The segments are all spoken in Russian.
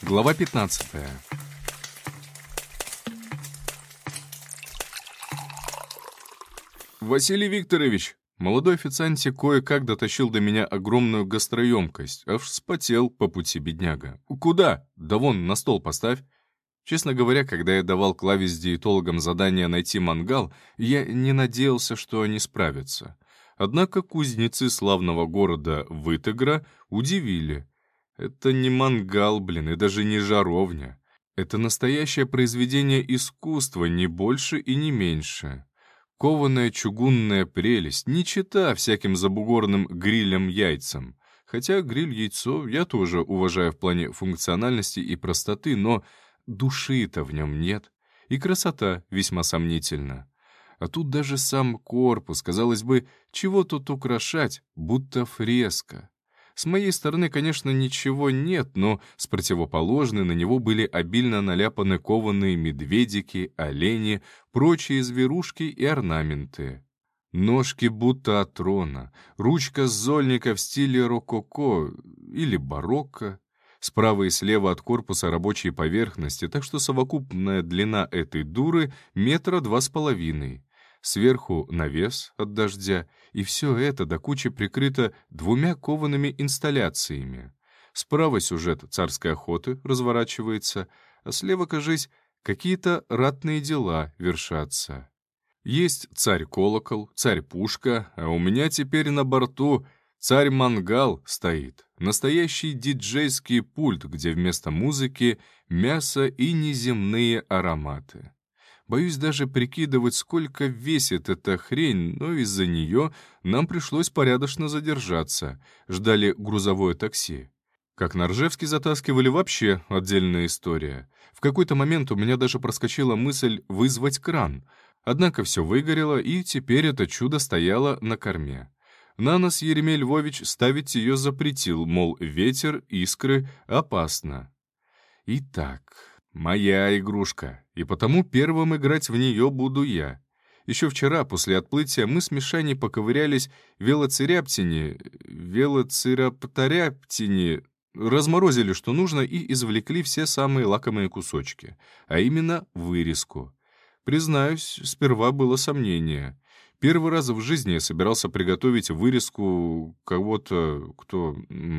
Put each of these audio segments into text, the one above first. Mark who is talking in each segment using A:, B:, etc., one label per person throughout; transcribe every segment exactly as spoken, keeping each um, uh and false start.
A: Глава пятнадцатая. «Василий Викторович!» Молодой официантик кое-как дотащил до меня огромную гастроемкость, аж вспотел по пути бедняга. «Куда? Да вон, на стол поставь!» Честно говоря, когда я давал Клаве с диетологом задание найти мангал, я не надеялся, что они справятся. Однако кузнецы славного города Вытегра удивили. Это не мангал, блин, и даже не жаровня. Это настоящее произведение искусства, не больше и не меньше. Кованая чугунная прелесть, не чета всяким забугорным грилем-яйцам. Хотя гриль-яйцо я тоже уважаю в плане функциональности и простоты, но души-то в нем нет, и красота весьма сомнительна. А тут даже сам корпус, казалось бы, чего тут украшать, будто фреска. С моей стороны, конечно, ничего нет, но с противоположной на него были обильно наляпаны кованые медведики, олени, прочие зверушки и орнаменты. Ножки будто от трона, ручка зольника в стиле рококо или барокко. Справа и слева от корпуса рабочие поверхности, так что совокупная длина этой дуры метра два с половиной. Сверху навес от дождя, и все это до кучи прикрыто двумя коваными инсталляциями. Справа сюжет царской охоты разворачивается, а слева, кажись, какие-то ратные дела вершатся. Есть царь-колокол, царь-пушка, а у меня теперь на борту царь-мангал стоит. Настоящий диджейский пульт, где вместо музыки мясо и неземные ароматы. Боюсь даже прикидывать, сколько весит эта хрень, но из-за нее нам пришлось порядочно задержаться. Ждали грузовое такси. Как на Ржевский затаскивали, вообще отдельная история. В какой-то момент у меня даже проскочила мысль вызвать кран. Однако все выгорело, и теперь это чудо стояло на корме. На нас Еремей Львович ставить ее запретил, мол, ветер, искры, опасно. Итак, моя игрушка, и потому первым играть в нее буду я. Еще вчера, после отплытия, мы с Мишаней поковырялись в велоциряптине, велоцирапторяптине, разморозили, что нужно, и извлекли все самые лакомые кусочки, а именно вырезку. Признаюсь, сперва было сомнение. Первый раз в жизни я собирался приготовить вырезку кого-то, кто...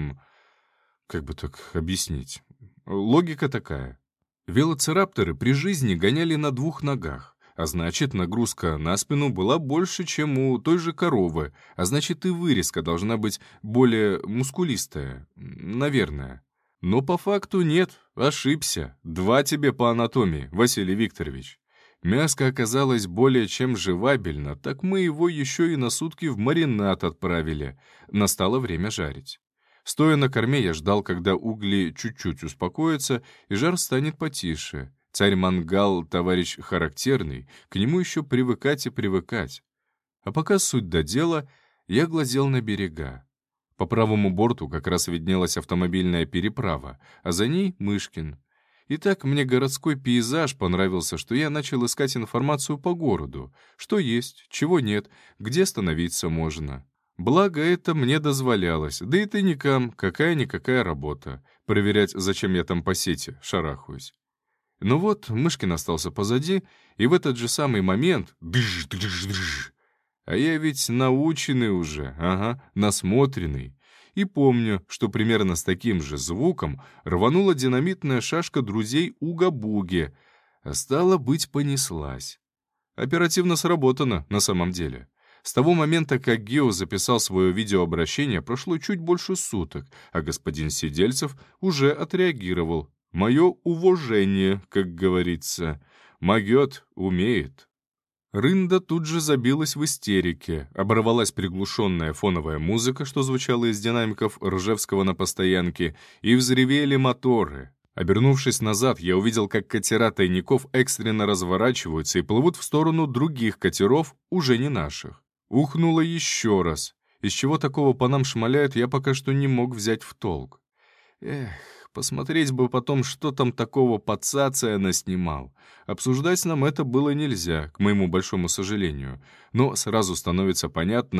A: Как бы так объяснить? Логика такая. Велоцирапторы при жизни гоняли на двух ногах, а значит, нагрузка на спину была больше, чем у той же коровы, а значит, и вырезка должна быть более мускулистая, наверное. Но по факту нет, ошибся. Два тебе по анатомии, Василий Викторович. Мяско оказалось более чем живабельно, так мы его еще и на сутки в маринад отправили. Настало время жарить. Стоя на корме, я ждал, когда угли чуть-чуть успокоятся, и жар станет потише. Царь-мангал, товарищ характерный, к нему еще привыкать и привыкать. А пока суть до дела, я глазел на берега. По правому борту как раз виднелась автомобильная переправа, а за ней Мышкин. И так мне городской пейзаж понравился, что я начал искать информацию по городу, что есть, чего нет, где остановиться можно. Благо это мне дозволялось, да и тайникам какая-никакая работа. Проверять, зачем я там по сети шарахаюсь. Ну вот, Мышкин остался позади, и в этот же самый момент... Дыш-дыш-дыш. А я ведь наученный уже, ага, насмотренный. И помню, что примерно с таким же звуком рванула динамитная шашка друзей Уга-Буги, а стало быть, понеслась. Оперативно сработано на самом деле. С того момента, как Гео записал свое видеообращение, прошло чуть больше суток, а господин Сидельцев уже отреагировал. Мое уважение, как говорится. Могет, умеет. Рында тут же забилась в истерике, оборвалась приглушенная фоновая музыка, что звучала из динамиков Ржевского на постоянке, и взревели моторы. Обернувшись назад, я увидел, как катера тайников экстренно разворачиваются и плывут в сторону других катеров, уже не наших. Ухнуло еще раз. Из чего такого по нам шмаляют, я пока что не мог взять в толк. Эх, посмотреть бы потом, что там такого по Цация наснимал. Обсуждать нам это было нельзя, к моему большому сожалению. Но сразу становится понятно,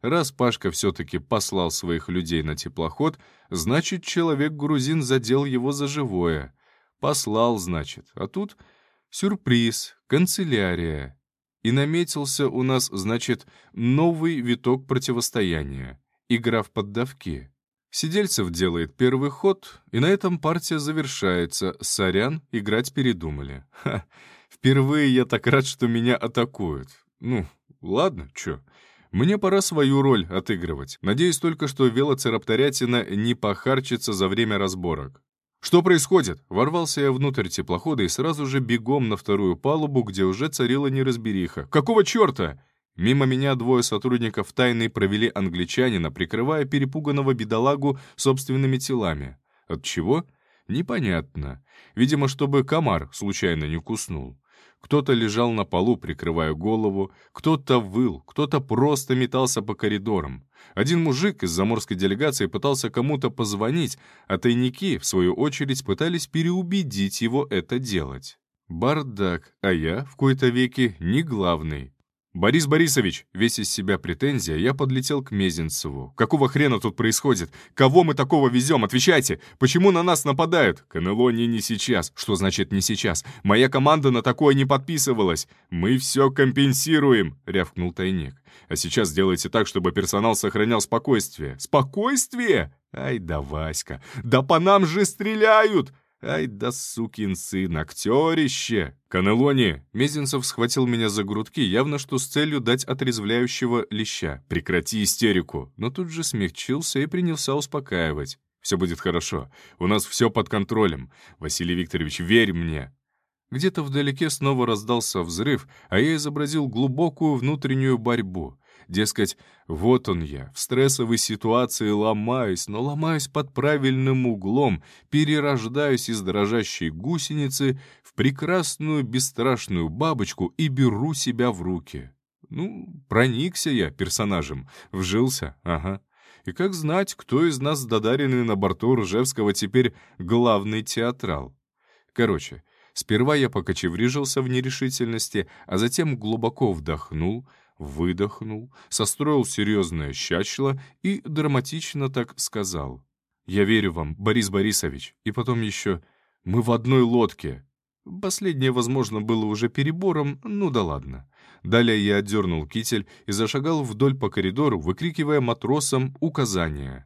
A: Раз Пашка все-таки послал своих людей на теплоход, значит, человек-грузин задел его за живое. Послал, значит, а тут сюрприз, канцелярия. И наметился у нас, значит, новый виток противостояния. Игра в поддавки. Сидельцев делает первый ход, и на этом партия завершается. Сорян, играть передумали. Ха, впервые я так рад, что меня атакуют. Ну, ладно, чё. Мне пора свою роль отыгрывать. Надеюсь только, что велоцирапторятина не похарчится за время разборок. «Что происходит?» Ворвался я внутрь теплохода и сразу же бегом на вторую палубу, где уже царила неразбериха. «Какого черта?» Мимо меня двое сотрудников тайной провели англичанина, прикрывая перепуганного бедолагу собственными телами. Отчего? Непонятно. Видимо, чтобы комар случайно не куснул. Кто-то лежал на полу, прикрывая голову, кто-то выл, кто-то просто метался по коридорам. Один мужик из заморской делегации пытался кому-то позвонить, а тайники, в свою очередь, пытались переубедить его это делать. Бардак, а я, в кои-то веки, не главный. «Борис Борисович!» Весь из себя претензия, я подлетел к Мезенцеву. «Какого хрена тут происходит? Кого мы такого везем? Отвечайте! Почему на нас нападают?» «Канелони не сейчас». «Что значит «не сейчас»? Моя команда на такое не подписывалась». «Мы все компенсируем!» — рявкнул тайник. «А сейчас сделайте так, чтобы персонал сохранял спокойствие». «Спокойствие? Ай да Васька! Да по нам же стреляют!» «Ай да сукин сын, актерище!» «Канелони!» Мезенцев схватил меня за грудки, явно что с целью дать отрезвляющего леща. «Прекрати истерику!» Но тут же смягчился и принялся успокаивать. «Все будет хорошо. У нас все под контролем. Василий Викторович, верь мне!» Где-то вдалеке снова раздался взрыв, а я изобразил глубокую внутреннюю борьбу. Дескать, вот он я, в стрессовой ситуации ломаюсь, но ломаюсь под правильным углом, перерождаюсь из дрожащей гусеницы в прекрасную бесстрашную бабочку и беру себя в руки. Ну, проникся я персонажем, вжился, ага. И как знать, кто из нас, додаренный на борту Ржевского, теперь главный театрал. Короче, сперва я покочеврижился в нерешительности, а затем глубоко вдохнул, выдохнул, состроил серьезное щачло и драматично так сказал. «Я верю вам, Борис Борисович». И потом еще «Мы в одной лодке». Последнее, возможно, было уже перебором, ну да ладно. Далее я отдернул китель и зашагал вдоль по коридору, выкрикивая матросам указания.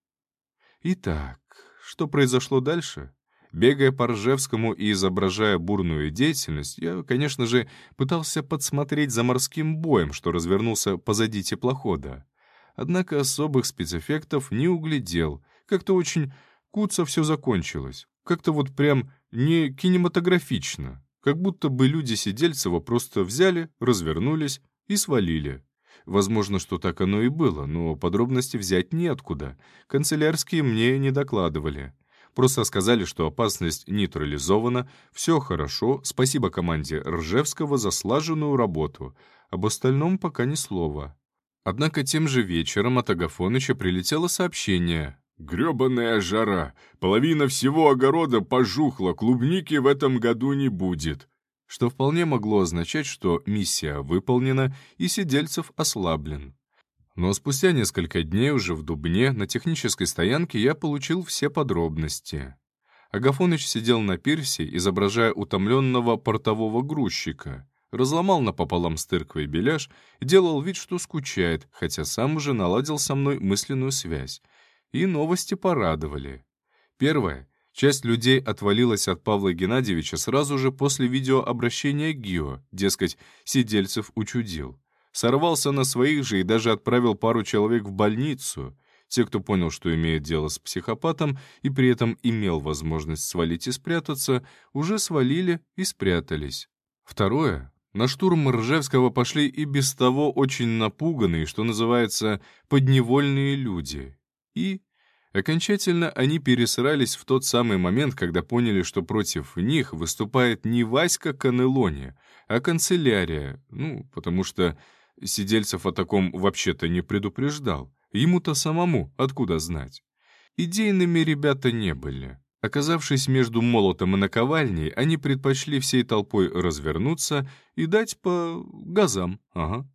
A: Итак, что произошло дальше? Бегая по Ржевскому и изображая бурную деятельность, я, конечно же, пытался подсмотреть за морским боем, что развернулся позади теплохода. Однако особых спецэффектов не углядел. Как-то очень куца все закончилось. Как-то вот прям не кинематографично. Как будто бы люди Сидельцева просто взяли, развернулись и свалили. Возможно, что так оно и было, но подробности взять неоткуда. Канцелярские мне не докладывали. Просто сказали, что опасность нейтрализована, все хорошо, спасибо команде Ржевского за слаженную работу. Об остальном пока ни слова. Однако тем же вечером от Агафоныча прилетело сообщение. «Грёбаная жара! Половина всего огорода пожухла, клубники в этом году не будет!» Что вполне могло означать, что миссия выполнена и Сидельцев ослаблен. Но спустя несколько дней уже в Дубне на технической стоянке я получил все подробности. Агафоныч сидел на пирсе, изображая утомленного портового грузчика, разломал напополам с тырквой беляш и делал вид, что скучает, хотя сам уже наладил со мной мысленную связь. И новости порадовали. Первое. Часть людей отвалилась от Павла Геннадьевича сразу же после видеообращения ГИО, дескать, Сидельцев учудил. Сорвался на своих же и даже отправил пару человек в больницу. Те, кто понял, что имеет дело с психопатом и при этом имел возможность свалить и спрятаться, уже свалили и спрятались. Второе. На штурм Ржевского пошли и без того очень напуганные, что называется, подневольные люди. И окончательно они пересрались в тот самый момент, когда поняли, что против них выступает не Васька Канелони, а канцелярия, ну, потому что Сидельцев о таком вообще-то не предупреждал. Ему-то самому откуда знать? Идейными ребята не были. Оказавшись между молотом и наковальней, они предпочли всей толпой развернуться и дать по газам. Ага. К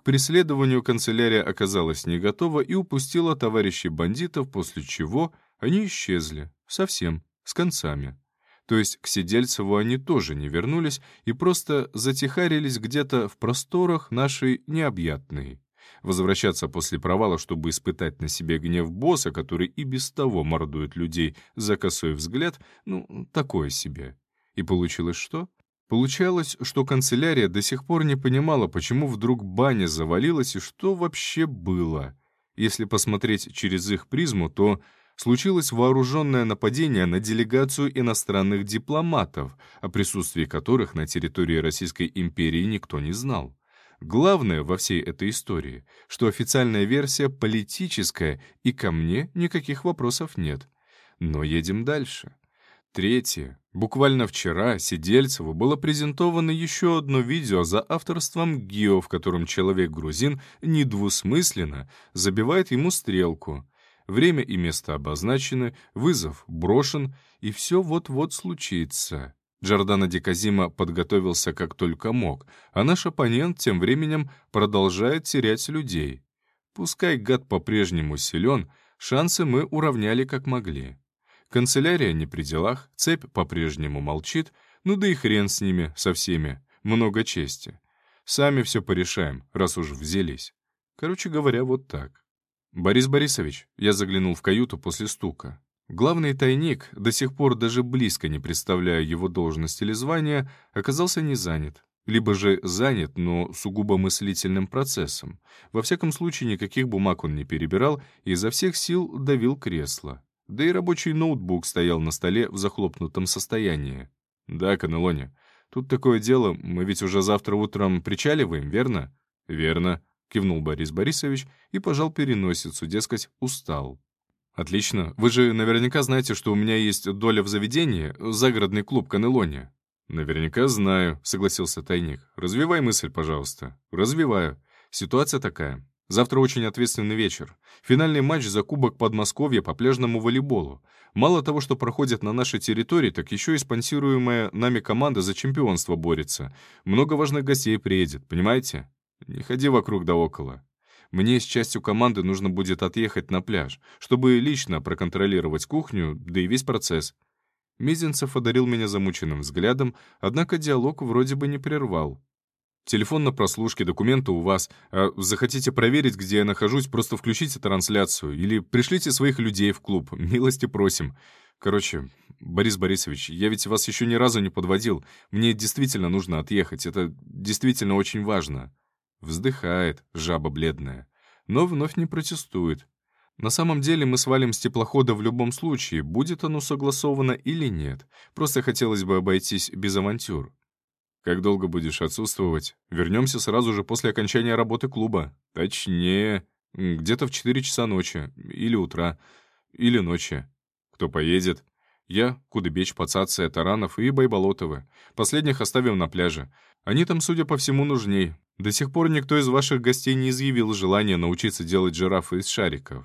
A: преследованию канцелярия оказалась не готова и упустила товарищей бандитов, после чего они исчезли. Совсем, с концами. То есть к Сидельцеву они тоже не вернулись и просто затихарились где-то в просторах нашей необъятной. Возвращаться после провала, чтобы испытать на себе гнев босса, который и без того мордует людей за косой взгляд, ну, такое себе. И получилось что? Получалось, что канцелярия до сих пор не понимала, почему вдруг баня завалилась и что вообще было. Если посмотреть через их призму, то случилось вооруженное нападение на делегацию иностранных дипломатов, о присутствии которых на территории Российской империи никто не знал. Главное во всей этой истории, что официальная версия политическая, и ко мне никаких вопросов нет. Но едем дальше. Третье. Буквально вчера Сидельцеву было презентовано еще одно видео за авторством Гио, в котором человек-грузин недвусмысленно забивает ему стрелку. Время и место обозначены, вызов брошен, и все вот-вот случится. Джордано Ди Казимо подготовился как только мог, а наш оппонент тем временем продолжает терять людей. Пускай гад по-прежнему силен, шансы мы уравняли как могли. Канцелярия не при делах, цепь по-прежнему молчит, ну да и хрен с ними, со всеми, много чести. Сами все порешаем, раз уж взялись. Короче говоря, вот так. «Борис Борисович», я заглянул в каюту после стука. Главный тайник, до сих пор даже близко не представляя его должность или звание, оказался не занят. Либо же занят, но сугубо мыслительным процессом. Во всяком случае, никаких бумаг он не перебирал и изо всех сил давил кресло. Да и рабочий ноутбук стоял на столе в захлопнутом состоянии. «Да, Канелоне, тут такое дело, мы ведь уже завтра утром причаливаем, верно?» «Верно», — кивнул Борис Борисович и пожал переносицу, дескать, устал. «Отлично. Вы же наверняка знаете, что у меня есть доля в заведении, загородный клуб Канелоне». «Наверняка знаю», — согласился тайник. «Развивай мысль, пожалуйста». «Развиваю. Ситуация такая. Завтра очень ответственный вечер. Финальный матч за Кубок Подмосковья по пляжному волейболу. Мало того, что проходит на нашей территории, так еще и спонсируемая нами команда за чемпионство борется. Много важных гостей приедет, понимаете? Не ходи вокруг да около. Мне с частью команды нужно будет отъехать на пляж, чтобы лично проконтролировать кухню, да и весь процесс». Мизинцев одарил меня замученным взглядом, однако диалог вроде бы не прервал. «Телефон на прослушке, документы у вас. А захотите проверить, где я нахожусь, просто включите трансляцию или пришлите своих людей в клуб. Милости просим. Короче, Борис Борисович, я ведь вас еще ни разу не подводил. Мне действительно нужно отъехать. Это действительно очень важно». Вздыхает, жаба бледная, но вновь не протестует. На самом деле мы свалим с теплохода в любом случае, будет оно согласовано или нет. Просто хотелось бы обойтись без авантюр. «Как долго будешь отсутствовать? Вернемся сразу же после окончания работы клуба. Точнее, где-то в четыре часа ночи, или утра, или ночи. Кто поедет? Я, Кудыбеч, Пацация, Таранов и Байболотовы. Последних оставим на пляже. Они там, судя по всему, нужней. До сих пор никто из ваших гостей не изъявил желания научиться делать жирафы из шариков».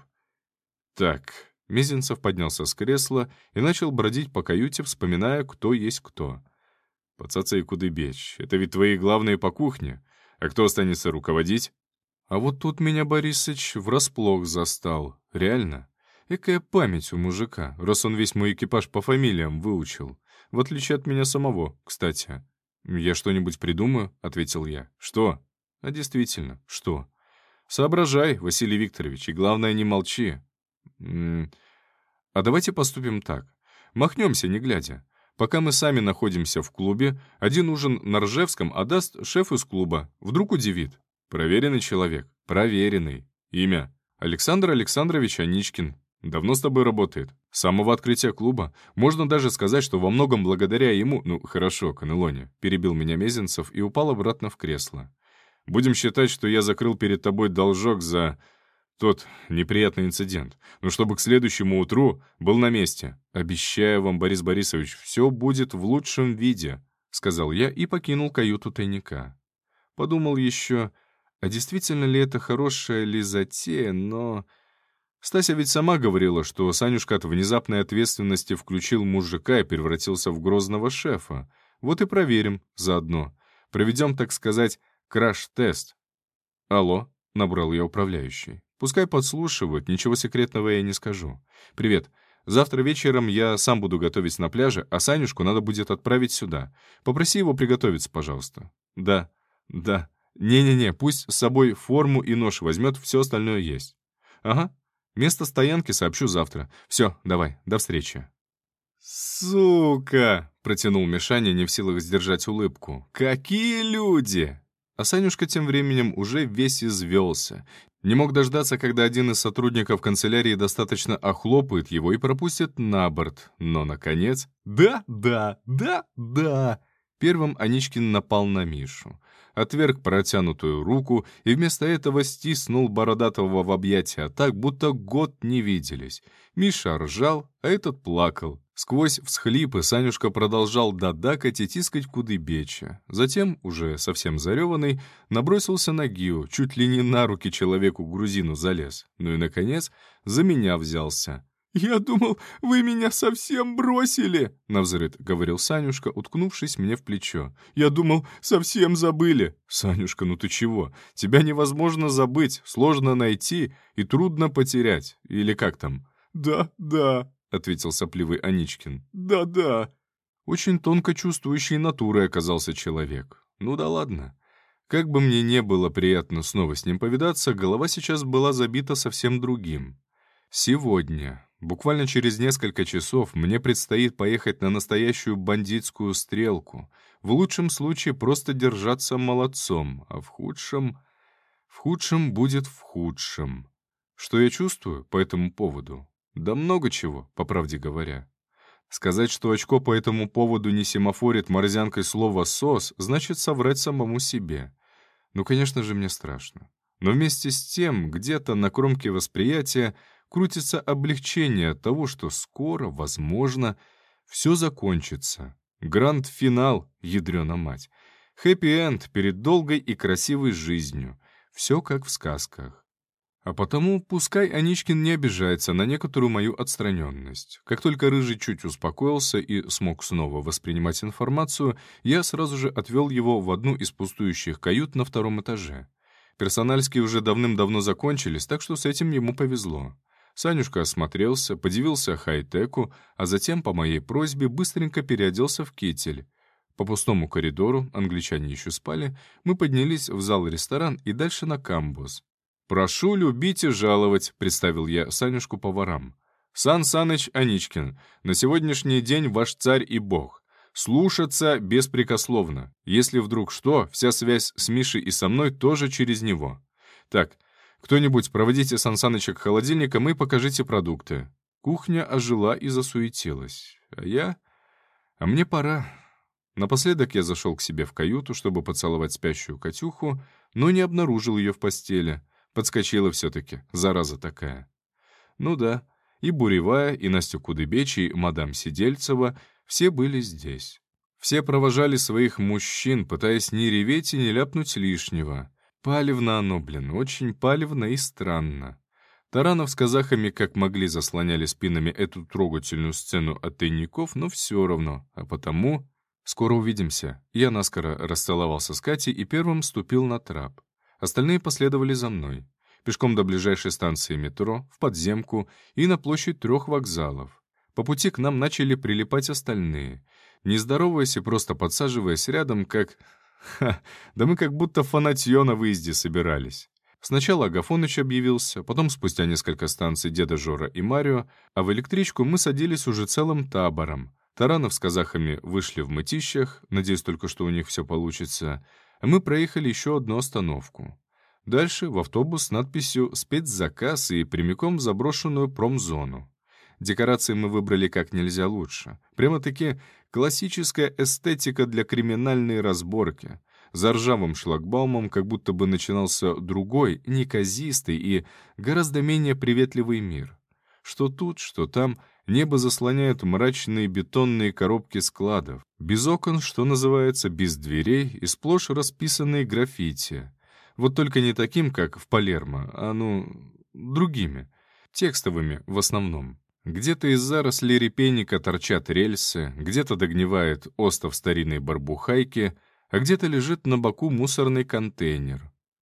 A: «Так». Мизинцев поднялся с кресла и начал бродить по каюте, вспоминая, кто есть кто. «Пацаца и Кудыбеч, это ведь твои главные по кухне. А кто останется руководить?» А вот тут меня Борисыч врасплох застал. Реально. Экая память у мужика, раз он весь мой экипаж по фамилиям выучил. В отличие от меня самого, кстати. «Я что-нибудь придумаю?» — ответил я. «Что?» «А действительно, что?» «Соображай, Василий Викторович, и главное, не молчи». М -м «А давайте поступим так. Махнемся, не глядя. Пока мы сами находимся в клубе, один ужин на Ржевском отдаст шеф из клуба. Вдруг удивит. Проверенный человек. Проверенный. Имя. Александр Александрович Аничкин. Давно с тобой работает. С самого открытия клуба. Можно даже сказать, что во многом благодаря ему... Ну, хорошо, Канелоне», — перебил меня Мезенцев и упал обратно в кресло. «Будем считать, что я закрыл перед тобой должок за тот неприятный инцидент. Но чтобы к следующему утру был на месте. Обещаю вам, Борис Борисович, все будет в лучшем виде», — сказал я и покинул каюту тайника. Подумал еще, а действительно ли это хорошая ли затея, но... Стася ведь сама говорила, что Санюшка от внезапной ответственности включил мужика и превратился в грозного шефа. Вот и проверим заодно. Проведем, так сказать, краш-тест. «Алло», — набрал я управляющий. «Пускай подслушивают, ничего секретного я не скажу. Привет. Завтра вечером я сам буду готовить на пляже, а Санюшку надо будет отправить сюда. Попроси его приготовиться, пожалуйста». «Да, да. Не-не-не, пусть с собой форму и нож возьмет, все остальное есть». «Ага. Место стоянки сообщу завтра. Все, давай, до встречи». «Сука!» — протянул Мишаня, не в силах сдержать улыбку. «Какие люди!» А Санюшка тем временем уже весь извелся. Не мог дождаться, когда один из сотрудников канцелярии достаточно охлопает его и пропустит на борт. Но, наконец, да, да, да, да. Первым Аничкин напал на Мишу. Отверг протянутую руку и вместо этого стиснул Бородатого в объятия так, будто год не виделись. Миша ржал, а этот плакал. Сквозь всхлипы Санюшка продолжал дадакать и тискать Кудыбеча. Затем, уже совсем зареванный, набросился на Гио, чуть ли не на руки человеку-грузину залез. Ну и, наконец, за меня взялся. «Я думал, вы меня совсем бросили!» — навзрыд говорил Санюшка, уткнувшись мне в плечо. «Я думал, совсем забыли!» «Санюшка, ну ты чего? Тебя невозможно забыть, сложно найти и трудно потерять. Или как там?» «Да, да», — ответил сопливый Аничкин. «Да-да». Очень тонко чувствующей натурой оказался человек. Ну да ладно. Как бы мне не было приятно снова с ним повидаться, голова сейчас была забита совсем другим. Сегодня, буквально через несколько часов, мне предстоит поехать на настоящую бандитскую стрелку. В лучшем случае просто держаться молодцом, а в худшем... В худшем будет в худшем. Что я чувствую по этому поводу? Да много чего, по правде говоря. Сказать, что очко по этому поводу не семафорит морзянкой слово «сос», значит соврать самому себе. Ну, конечно же, мне страшно. Но вместе с тем, где-то на кромке восприятия крутится облегчение от того, что скоро, возможно, все закончится. Гранд-финал, ядрёна мать. Хэппи-энд перед долгой и красивой жизнью. Все как в сказках. А потому пускай Аничкин не обижается на некоторую мою отстраненность. Как только Рыжий чуть успокоился и смог снова воспринимать информацию, я сразу же отвел его в одну из пустующих кают на втором этаже. Персональские уже давным-давно закончились, так что с этим ему повезло. Санюшка осмотрелся, подивился хай-теку, а затем, по моей просьбе, быстренько переоделся в китель. По пустому коридору, англичане еще спали, мы поднялись в зал-ресторан и дальше на камбуз. «Прошу любить и жаловать», — представил я Санюшку поварам. «Сан Саныч Аничкин, на сегодняшний день ваш царь и бог. Слушаться беспрекословно. Если вдруг что, вся связь с Мишей и со мной тоже через него. Так, кто-нибудь проводите Сан Саныча к холодильникам и покажите продукты». Кухня ожила и засуетилась. А я... А мне пора. Напоследок я зашел к себе в каюту, чтобы поцеловать спящую Катюху, но не обнаружил ее в постели. Подскочила все-таки, зараза такая. Ну да, и Буревая, и Настя Кудыбеч, и мадам Сидельцева все были здесь. Все провожали своих мужчин, пытаясь не реветь и не ляпнуть лишнего. Палевно оно, блин, очень палевно и странно. Таранов с казахами как могли заслоняли спинами эту трогательную сцену от тайников, но все равно, а потому... Скоро увидимся. Я наскоро расцеловался с Катей и первым ступил на трап. Остальные последовали за мной. Пешком до ближайшей станции метро, в подземку и на площадь трех вокзалов. По пути к нам начали прилипать остальные. Не здороваясь и просто подсаживаясь рядом, как... Ха, да мы как будто фанатье на выезде собирались. Сначала Агафоныч объявился, потом спустя несколько станций деда Жора и Марио, а в электричку мы садились уже целым табором. Таранов с казахами вышли в мытищах, надеюсь только, что у них все получится, а мы проехали еще одну остановку. Дальше в автобус с надписью «Спецзаказ» и прямиком в заброшенную промзону. Декорации мы выбрали как нельзя лучше. Прямо-таки классическая эстетика для криминальной разборки. За ржавым шлагбаумом как будто бы начинался другой, неказистый и гораздо менее приветливый мир. Что тут, что там, небо заслоняют мрачные бетонные коробки складов. Без окон, что называется, без дверей и сплошь расписанные граффити. Вот только не таким, как в Палермо, а, ну, другими. Текстовыми в основном. Где-то из зарослей репейника торчат рельсы, где-то догнивает остов старинной барбухайки, а где-то лежит на боку мусорный контейнер.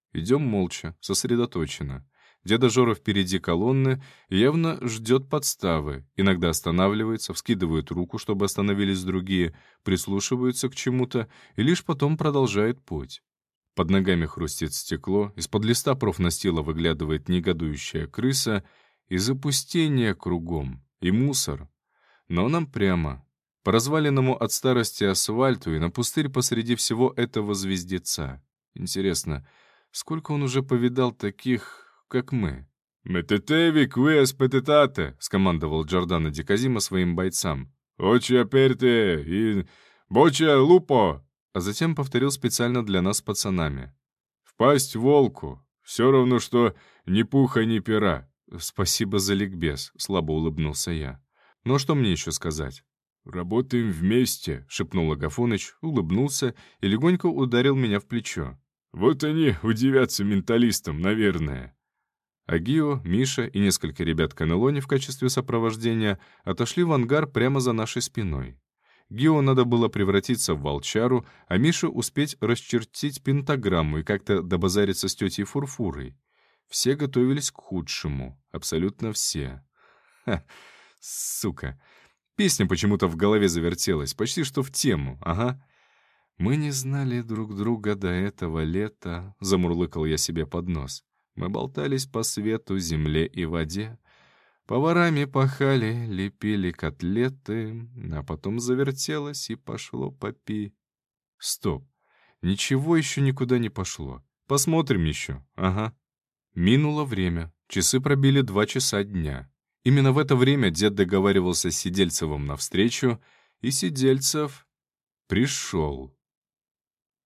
A: Идем молча, сосредоточенно. Деда Жора впереди колонны явно ждет подставы, иногда останавливается, вскидывает руку, чтобы остановились другие, прислушиваются к чему-то и лишь потом продолжает путь. Под ногами хрустит стекло, из-под листа профнастила выглядывает негодующая крыса, и запустение кругом, и мусор. Но нам прямо, по разваленному от старости асфальту и на пустырь посреди всего этого звездеца. Интересно, сколько он уже повидал таких, как мы? «Мететевик вы аспететате», — скомандовал Джордано ди Казимо своим бойцам. «Очи аперте и боча лупо», а затем повторил специально для нас с пацанами. «Впасть волку, все равно, что ни пуха, ни пера». «Спасибо за ликбез», — слабо улыбнулся я. «Ну что мне еще сказать?» «Работаем вместе», — шепнул Агафоныч, улыбнулся и легонько ударил меня в плечо. «Вот они удивятся менталистам, наверное». А Гио, Миша и несколько ребят Канелони в качестве сопровождения отошли в ангар прямо за нашей спиной. Гио надо было превратиться в волчару, а Мише успеть расчертить пентаграмму и как-то добазариться с тетей Фурфурой. Все готовились к худшему, абсолютно все. Ха, сука. Песня почему-то в голове завертелась, почти что в тему, ага. «Мы не знали друг друга до этого лета», — замурлыкал я себе под нос. «Мы болтались по свету, земле и воде. Поварами пахали, лепили котлеты, а потом завертелось и пошло попи». Стоп. Ничего еще никуда не пошло. Посмотрим еще, ага. Минуло время. Часы пробили два часа дня. Именно в это время дед договаривался с Сидельцевым навстречу, и Сидельцев пришел.